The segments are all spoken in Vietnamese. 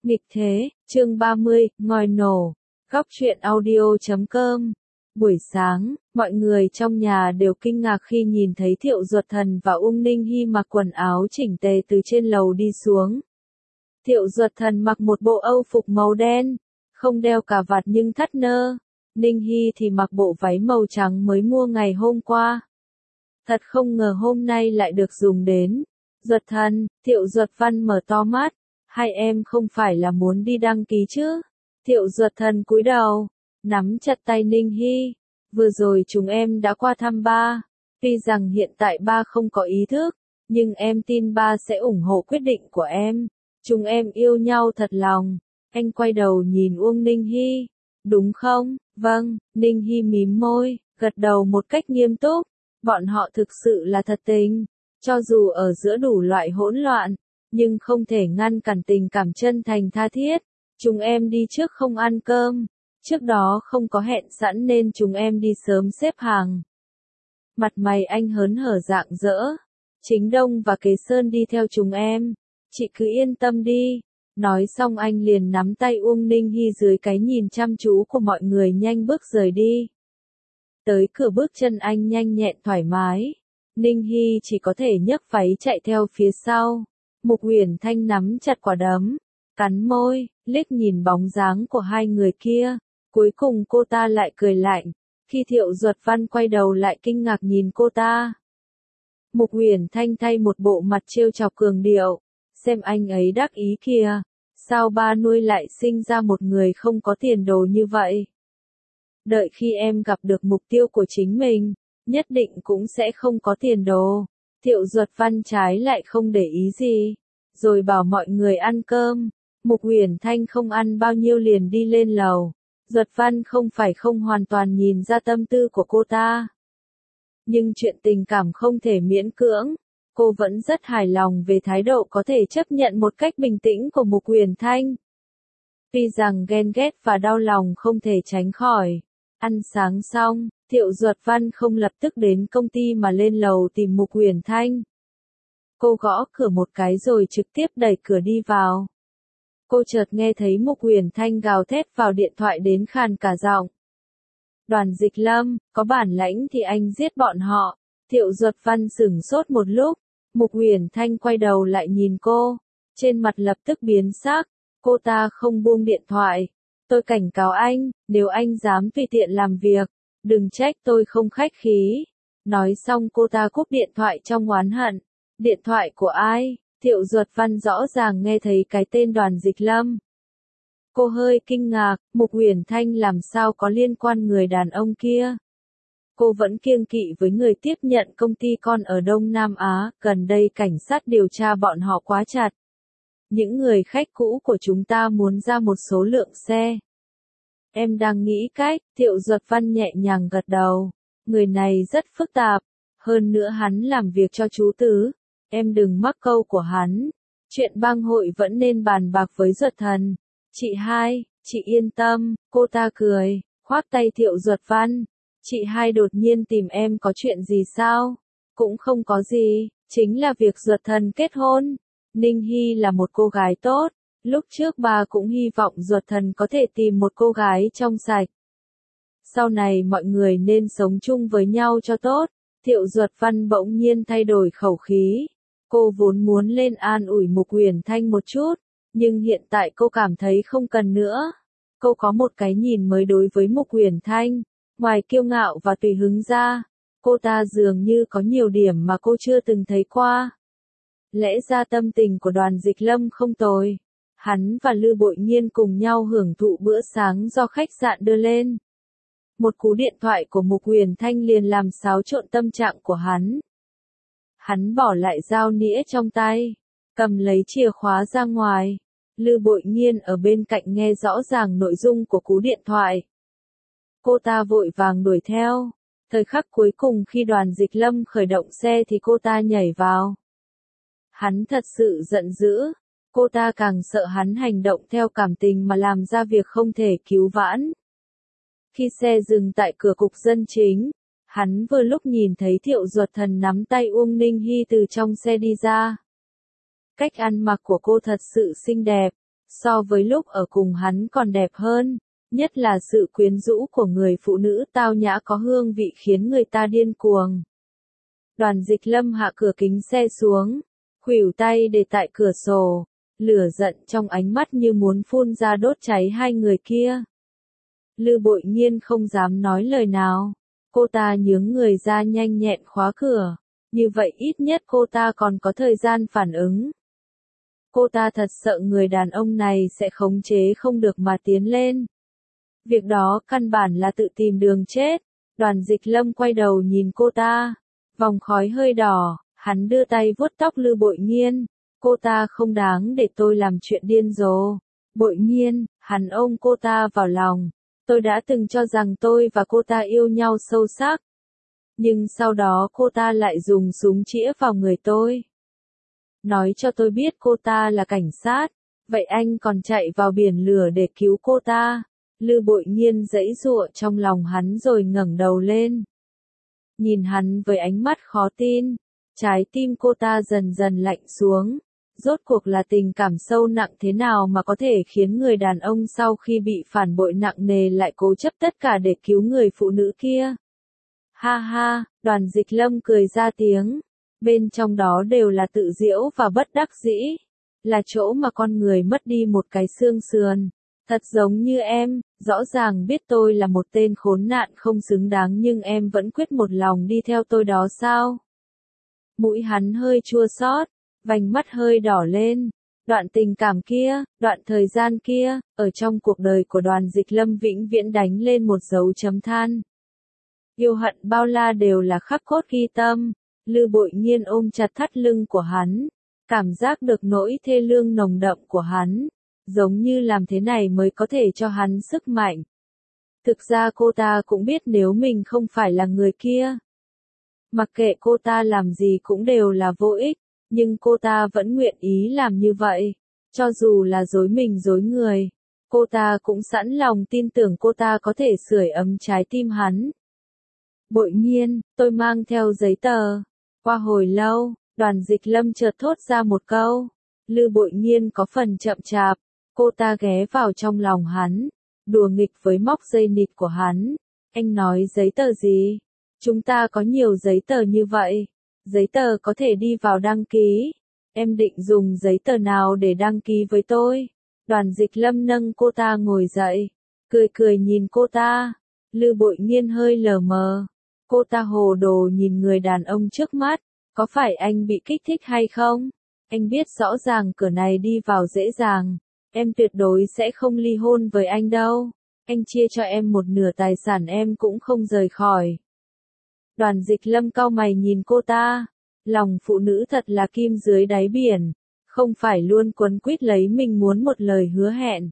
Nghịch thế, chương 30, ngòi nổ. Góc truyện audio.com. Buổi sáng, mọi người trong nhà đều kinh ngạc khi nhìn thấy Thiệu Duật Thần và Uông Ninh Hy mặc quần áo chỉnh tề từ trên lầu đi xuống. Thiệu Duật Thần mặc một bộ âu phục màu đen, không đeo cà vạt nhưng thắt nơ. Ninh Hy thì mặc bộ váy màu trắng mới mua ngày hôm qua. Thật không ngờ hôm nay lại được dùng đến. Duật Thần, Thiệu Duật Văn mở to mắt. Hai em không phải là muốn đi đăng ký chứ? Thiệu Duật Thần cúi đầu, nắm chặt tay Ninh Hy. Vừa rồi chúng em đã qua thăm ba. Tuy rằng hiện tại ba không có ý thức, nhưng em tin ba sẽ ủng hộ quyết định của em. Chúng em yêu nhau thật lòng. Anh quay đầu nhìn Uông Ninh Hy. Đúng không? Vâng, Ninh Hy mím môi, gật đầu một cách nghiêm túc. Bọn họ thực sự là thật tình. Cho dù ở giữa đủ loại hỗn loạn, nhưng không thể ngăn cản tình cảm chân thành tha thiết. Chúng em đi trước không ăn cơm. Trước đó không có hẹn sẵn nên chúng em đi sớm xếp hàng. Mặt mày anh hớn hở rạng rỡ. Chính Đông và Kế Sơn đi theo chúng em. Chị cứ yên tâm đi. Nói xong anh liền nắm tay Uông Ninh Hy dưới cái nhìn chăm chú của mọi người nhanh bước rời đi. Tới cửa bước chân anh nhanh nhẹn thoải mái. Ninh Hy chỉ có thể nhấc váy chạy theo phía sau. Mục Uyển Thanh nắm chặt quả đấm, cắn môi, liếc nhìn bóng dáng của hai người kia. Cuối cùng cô ta lại cười lạnh. Khi Thiệu Duật Văn quay đầu lại kinh ngạc nhìn cô ta. Mục Uyển Thanh thay một bộ mặt trêu chọc cường điệu. Xem anh ấy đắc ý kìa. Sao ba nuôi lại sinh ra một người không có tiền đồ như vậy? Đợi khi em gặp được mục tiêu của chính mình, nhất định cũng sẽ không có tiền đồ. Thiệu Duật Văn trái lại không để ý gì, rồi bảo mọi người ăn cơm. Mục Uyển Thanh không ăn bao nhiêu liền đi lên lầu. Duật Văn không phải không hoàn toàn nhìn ra tâm tư của cô ta. Nhưng chuyện tình cảm không thể miễn cưỡng. Cô vẫn rất hài lòng về thái độ có thể chấp nhận một cách bình tĩnh của Mục Uyển Thanh. Tuy rằng ghen ghét và đau lòng không thể tránh khỏi. Ăn sáng xong, Thiệu Duật Văn không lập tức đến công ty mà lên lầu tìm Mục Uyển Thanh. Cô gõ cửa một cái rồi trực tiếp đẩy cửa đi vào. Cô chợt nghe thấy Mục Uyển Thanh gào thét vào điện thoại đến khàn cả giọng. Đoàn Dịch Lâm, có bản lãnh thì anh giết bọn họ. Thiệu Duật Văn sửng sốt một lúc. Mục Uyển Thanh quay đầu lại nhìn cô. Trên mặt lập tức biến sắc. Cô ta không buông điện thoại. Tôi cảnh cáo anh, nếu anh dám tùy tiện làm việc, đừng trách tôi không khách khí. Nói xong cô ta cúp điện thoại trong oán hận. Điện thoại của ai? Thiệu Duật Văn rõ ràng nghe thấy cái tên Đoàn Dịch Lâm. Cô hơi kinh ngạc, Mục Uyển Thanh làm sao có liên quan người đàn ông kia. Cô vẫn kiêng kỵ với người tiếp nhận công ty con ở Đông Nam Á, gần đây cảnh sát điều tra bọn họ quá chặt. Những người khách cũ của chúng ta muốn ra một số lượng xe. Em đang nghĩ cách. Thiệu Duật Văn nhẹ nhàng gật đầu. Người này rất phức tạp. Hơn nữa hắn làm việc cho chú Tứ. Em đừng mắc câu của hắn. Chuyện bang hội vẫn nên bàn bạc với Duật Thần. Chị hai, chị yên tâm. Cô ta cười, khoác tay Thiệu Duật Văn. Chị hai đột nhiên tìm em có chuyện gì sao? Cũng không có gì, chính là việc Duật Thần kết hôn. Ninh Hy là một cô gái tốt. Lúc trước bà cũng hy vọng Duật Thần có thể tìm một cô gái trong sạch. Sau này mọi người nên sống chung với nhau cho tốt. Thiệu Duật Văn bỗng nhiên thay đổi khẩu khí. Cô vốn muốn lên an ủi Mục Uyển Thanh một chút, nhưng hiện tại cô cảm thấy không cần nữa. Cô có một cái nhìn mới đối với Mục Uyển Thanh. Ngoài kiêu ngạo và tùy hứng ra, cô ta dường như có nhiều điểm mà cô chưa từng thấy qua. Lẽ ra tâm tình của Đoàn Dịch Lâm không tồi. Hắn và Lư Bội Nhiên cùng nhau hưởng thụ bữa sáng do khách sạn đưa lên. Một cú điện thoại của Mục Uyển Thanh liền làm xáo trộn tâm trạng của hắn. Hắn bỏ lại dao nĩa trong tay, cầm lấy chìa khóa ra ngoài. Lư Bội Nhiên ở bên cạnh nghe rõ ràng nội dung của cú điện thoại. Cô ta vội vàng đuổi theo. Thời khắc cuối cùng khi Đoàn Dịch Lâm khởi động xe thì cô ta nhảy vào. Hắn thật sự giận dữ. Cô ta càng sợ hắn hành động theo cảm tình mà làm ra việc không thể cứu vãn. Khi xe dừng tại cửa cục dân chính, hắn vừa lúc nhìn thấy Thiệu Duật Thần nắm tay Uông Ninh Hy từ trong xe đi ra. Cách ăn mặc của cô thật sự xinh đẹp, so với lúc ở cùng hắn còn đẹp hơn, nhất là sự quyến rũ của người phụ nữ tao nhã có hương vị khiến người ta điên cuồng. Đoàn Dịch Lâm hạ cửa kính xe xuống, khuỷu tay để tại cửa sổ, lửa giận trong ánh mắt như muốn phun ra đốt cháy hai người kia. Lư Bội Nhiên không dám nói lời nào, cô ta nhướng người ra nhanh nhẹn khóa cửa, như vậy ít nhất cô ta còn có thời gian phản ứng. Cô ta thật sợ người đàn ông này sẽ khống chế không được mà tiến lên. Việc đó căn bản là tự tìm đường chết. Đoàn Dịch Lâm quay đầu nhìn cô ta, vòng khói hơi đỏ, hắn đưa tay vuốt tóc Lư Bội Nhiên. Cô ta không đáng để tôi làm chuyện điên rồ. Bội Nhiên, hắn ôm cô ta vào lòng. Tôi đã từng cho rằng tôi và cô ta yêu nhau sâu sắc. Nhưng sau đó cô ta lại dùng súng chĩa vào người tôi. Nói cho tôi biết cô ta là cảnh sát. Vậy anh còn chạy vào biển lửa để cứu cô ta. Lư Bội Nhiên giãy giụa trong lòng hắn rồi ngẩng đầu lên. Nhìn hắn với ánh mắt khó tin. Trái tim cô ta dần dần lạnh xuống. Rốt cuộc là tình cảm sâu nặng thế nào mà có thể khiến người đàn ông sau khi bị phản bội nặng nề lại cố chấp tất cả để cứu người phụ nữ kia. Ha ha, Đoàn Dịch Lâm cười ra tiếng. Bên trong đó đều là tự giễu và bất đắc dĩ. Là chỗ mà con người mất đi một cái xương sườn. Thật giống như em, rõ ràng biết tôi là một tên khốn nạn không xứng đáng nhưng em vẫn quyết một lòng đi theo tôi đó sao? Mũi hắn hơi chua xót, vành mắt hơi đỏ lên. Đoạn tình cảm kia, đoạn thời gian kia, ở trong cuộc đời của Đoàn Dịch Lâm vĩnh viễn đánh lên một dấu chấm than. Yêu hận bao la đều là khắc cốt ghi tâm. Lư Bội Nhiên ôm chặt thắt lưng của hắn, cảm giác được nỗi thê lương nồng đậm của hắn, giống như làm thế này mới có thể cho hắn sức mạnh. Thực ra cô ta cũng biết nếu mình không phải là người kia, mặc kệ cô ta làm gì cũng đều là vô ích, nhưng cô ta vẫn nguyện ý làm như vậy, cho dù là dối mình dối người. Cô ta cũng sẵn lòng tin tưởng cô ta có thể sưởi ấm trái tim hắn. Bội Nhiên, tôi mang theo giấy tờ. Qua hồi lâu, Đoàn Dịch Lâm chợt thốt ra một câu. Lư Bội Nhiên có phần chậm chạp, cô ta ghé vào trong lòng hắn, đùa nghịch với móc dây nịt của hắn. Anh nói giấy tờ gì? Chúng ta có nhiều giấy tờ như vậy. Giấy tờ có thể đi vào đăng ký. Em định dùng giấy tờ nào để đăng ký với tôi? Đoàn Dịch Lâm nâng cô ta ngồi dậy, cười cười nhìn cô ta. Lư Bội Nhiên hơi lờ mờ. Cô ta hồ đồ nhìn người đàn ông trước mắt. Có phải anh bị kích thích hay không? Anh biết rõ ràng cửa này đi vào dễ dàng. Em tuyệt đối sẽ không ly hôn với anh đâu. Anh chia cho em một nửa tài sản em cũng không rời khỏi. Đoàn Dịch Lâm cau mày nhìn cô ta. Lòng phụ nữ thật là kim dưới đáy biển. Không phải luôn quấn quýt lấy mình muốn một lời hứa hẹn.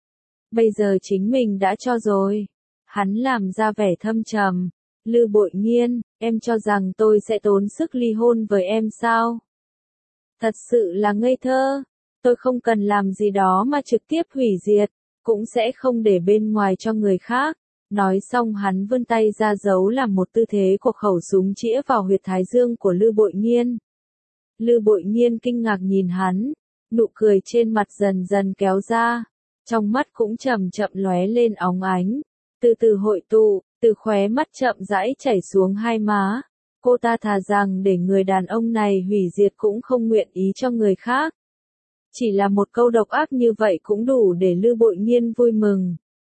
Bây giờ chính mình đã cho rồi. Hắn làm ra vẻ thâm trầm. Lư Bội Nhiên, em cho rằng tôi sẽ tốn sức ly hôn với em sao? Thật sự là ngây thơ. Tôi không cần làm gì đó mà trực tiếp hủy diệt, cũng sẽ không để bên ngoài cho người khác. Nói xong hắn vươn tay ra giấu làm một tư thế của khẩu súng chĩa vào huyệt thái dương của Lư Bội Nhiên. Lư Bội Nhiên kinh ngạc nhìn hắn, nụ cười trên mặt dần dần kéo ra, trong mắt cũng chậm chậm lóe lên óng ánh, từ từ hội tụ, từ khóe mắt chậm rãi chảy xuống hai má. Cô ta thà rằng để người đàn ông này hủy diệt cũng không nguyện ý cho người khác. Chỉ là một câu độc ác như vậy cũng đủ để Lư Bội Nhiên vui mừng.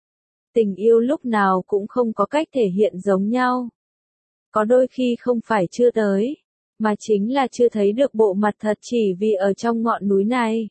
Tình yêu lúc nào cũng không có cách thể hiện giống nhau. Có đôi khi không phải chưa tới, mà chính là chưa thấy được bộ mặt thật chỉ vì ở trong ngọn núi này.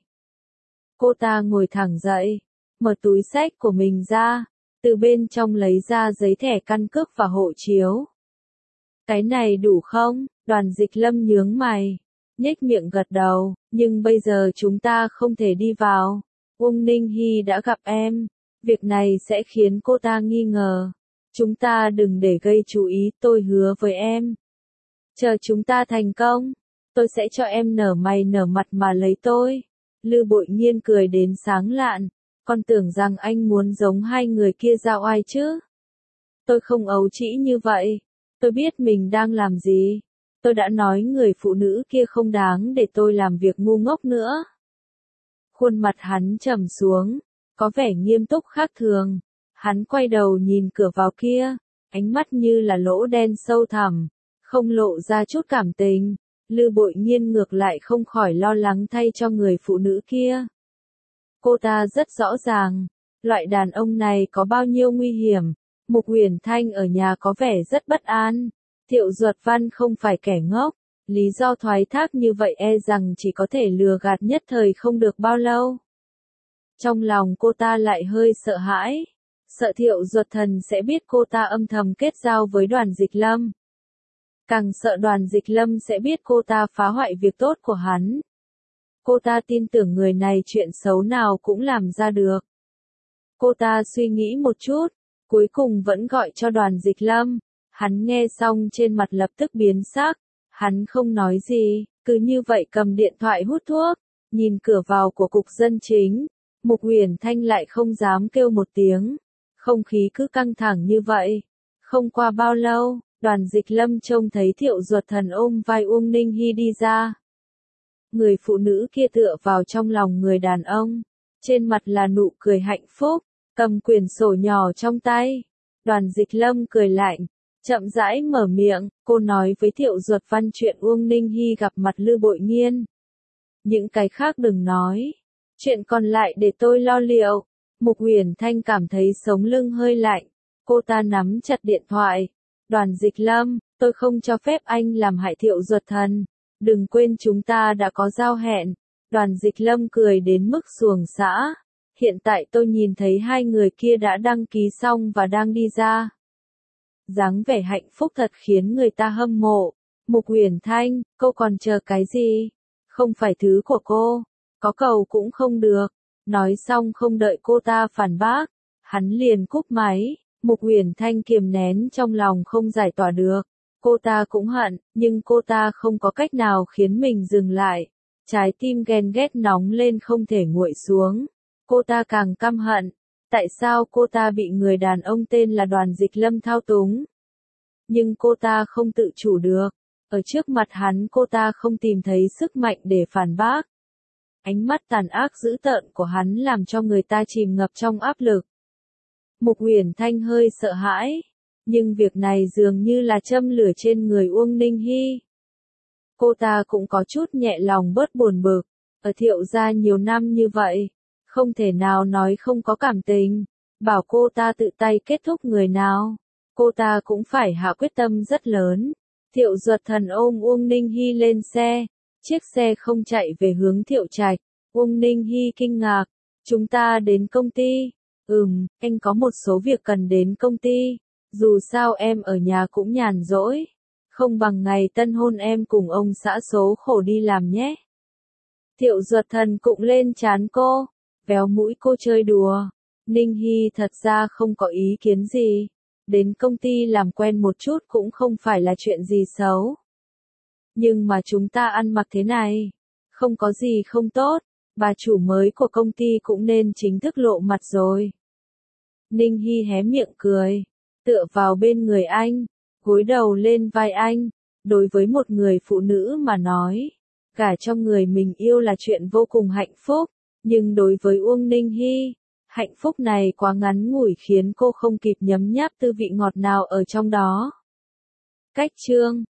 Cô ta ngồi thẳng dậy, mở túi xách của mình ra, từ bên trong lấy ra giấy thẻ căn cước và hộ chiếu. Cái này đủ không? Đoàn Dịch Lâm nhướng mày, nhếch miệng gật đầu, nhưng bây giờ chúng ta không thể đi vào. Uông Ninh Hy đã gặp em, việc này sẽ khiến cô ta nghi ngờ. Chúng ta đừng để gây chú ý, tôi hứa với em. Chờ chúng ta thành công, tôi sẽ cho em nở mày nở mặt mà lấy tôi. Lư Bội Nhiên cười đến sáng lạn, con tưởng rằng anh muốn giống hai người kia giao ai chứ? Tôi không ấu trĩ như vậy, tôi biết mình đang làm gì. Tôi đã nói người phụ nữ kia không đáng để tôi làm việc ngu ngốc nữa. Khuôn mặt hắn trầm xuống, có vẻ nghiêm túc khác thường. Hắn quay đầu nhìn cửa vào kia, ánh mắt như là lỗ đen sâu thẳm, không lộ ra chút cảm tình. Lư Bội Nhiên ngược lại không khỏi lo lắng thay cho người phụ nữ kia. Cô ta rất rõ ràng, loại đàn ông này có bao nhiêu nguy hiểm. Mục Uyển Thanh ở nhà có vẻ rất bất an. Thiệu Duật Văn không phải kẻ ngốc, lý do thoái thác như vậy e rằng chỉ có thể lừa gạt nhất thời không được bao lâu. Trong lòng cô ta lại hơi sợ hãi, sợ Thiệu Duật Thần sẽ biết cô ta âm thầm kết giao với Đoàn Dịch Lâm. Càng sợ Đoàn Dịch Lâm sẽ biết cô ta phá hoại việc tốt của hắn. Cô ta tin tưởng người này chuyện xấu nào cũng làm ra được. Cô ta suy nghĩ một chút, cuối cùng vẫn gọi cho Đoàn Dịch Lâm. Hắn nghe xong trên mặt lập tức biến sắc, hắn không nói gì, cứ như vậy cầm điện thoại hút thuốc, nhìn cửa vào của cục dân chính. Mục Uyển Thanh lại không dám kêu một tiếng, không khí cứ căng thẳng như vậy. Không qua bao lâu, Đoàn Dịch Lâm trông thấy Thiệu Duật Thần ôm vai Uông Ninh Hy đi ra. Người phụ nữ kia tựa vào trong lòng người đàn ông, trên mặt là nụ cười hạnh phúc, cầm quyển sổ nhỏ trong tay. Đoàn Dịch Lâm cười lạnh, chậm rãi mở miệng, cô nói với Thiệu Duật Văn chuyện Uông Ninh Hy gặp mặt Lư Bội Nhiên. Những cái khác đừng nói, chuyện còn lại để tôi lo liệu. Mục Uyển Thanh cảm thấy sống lưng hơi lạnh, cô ta nắm chặt điện thoại. Đoàn Dịch Lâm, tôi không cho phép anh làm hại Thiệu Duật Thần. Đừng quên chúng ta đã có giao hẹn. Đoàn Dịch Lâm cười đến mức xuồng xã. Hiện tại tôi nhìn thấy hai người kia đã đăng ký xong và đang đi ra. Dáng vẻ hạnh phúc thật khiến người ta hâm mộ. Mục Uyển Thanh, cô còn chờ cái gì? Không phải thứ của cô, có cầu cũng không được. Nói xong không đợi cô ta phản bác, hắn liền cúp máy. Mục Uyển Thanh kiềm nén trong lòng không giải tỏa được. Cô ta cũng hận, nhưng cô ta không có cách nào khiến mình dừng lại. Trái tim ghen ghét nóng lên không thể nguội xuống. Cô ta càng căm hận. Tại sao cô ta bị người đàn ông tên là Đoàn Dịch Lâm thao túng? Nhưng cô ta không tự chủ được. Ở trước mặt hắn cô ta không tìm thấy sức mạnh để phản bác. Ánh mắt tàn ác dữ tợn của hắn làm cho người ta chìm ngập trong áp lực. Mục Uyển Thanh hơi sợ hãi, nhưng việc này dường như là châm lửa trên người Uông Ninh Hy. Cô ta cũng có chút nhẹ lòng bớt buồn bực, ở Thiệu gia nhiều năm như vậy, không thể nào nói không có cảm tình, bảo cô ta tự tay kết thúc người nào, cô ta cũng phải hạ quyết tâm rất lớn. Thiệu Duật Thần ôm Uông Ninh Hy lên xe, chiếc xe không chạy về hướng Thiệu Trạch. Uông Ninh Hy kinh ngạc, chúng ta đến công ty. Anh có một số việc cần đến công ty, dù sao em ở nhà cũng nhàn rỗi, không bằng ngày tân hôn em cùng ông xã số khổ đi làm nhé. Thiệu Duật Thần cụng lên trán cô, véo mũi cô chơi đùa. Ninh Hy thật ra không có ý kiến gì, đến công ty làm quen một chút cũng không phải là chuyện gì xấu. Nhưng mà chúng ta ăn mặc thế này, không có gì không tốt, bà chủ mới của công ty cũng nên chính thức lộ mặt rồi. Ninh Hy hé miệng cười, tựa vào bên người anh, gối đầu lên vai anh. Đối với một người phụ nữ mà nói, cả trong người mình yêu là chuyện vô cùng hạnh phúc, nhưng đối với Uông Ninh Hy, hạnh phúc này quá ngắn ngủi khiến cô không kịp nhấm nháp tư vị ngọt nào ở trong đó. Cách chương